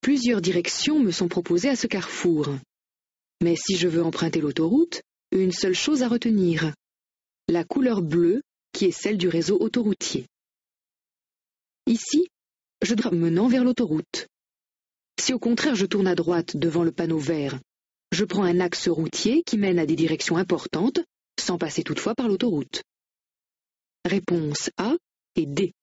Plusieurs directions me sont proposées à ce carrefour. Mais si je veux emprunter l'autoroute, une seule chose à retenir, la couleur bleue qui est celle du réseau autoroutier. Ici, je dois menant vers l'autoroute. Si au contraire je tourne à droite devant le panneau vert, je prends un axe routier qui mène à des directions importantes, sans passer toutefois par l'autoroute. Réponse A et D.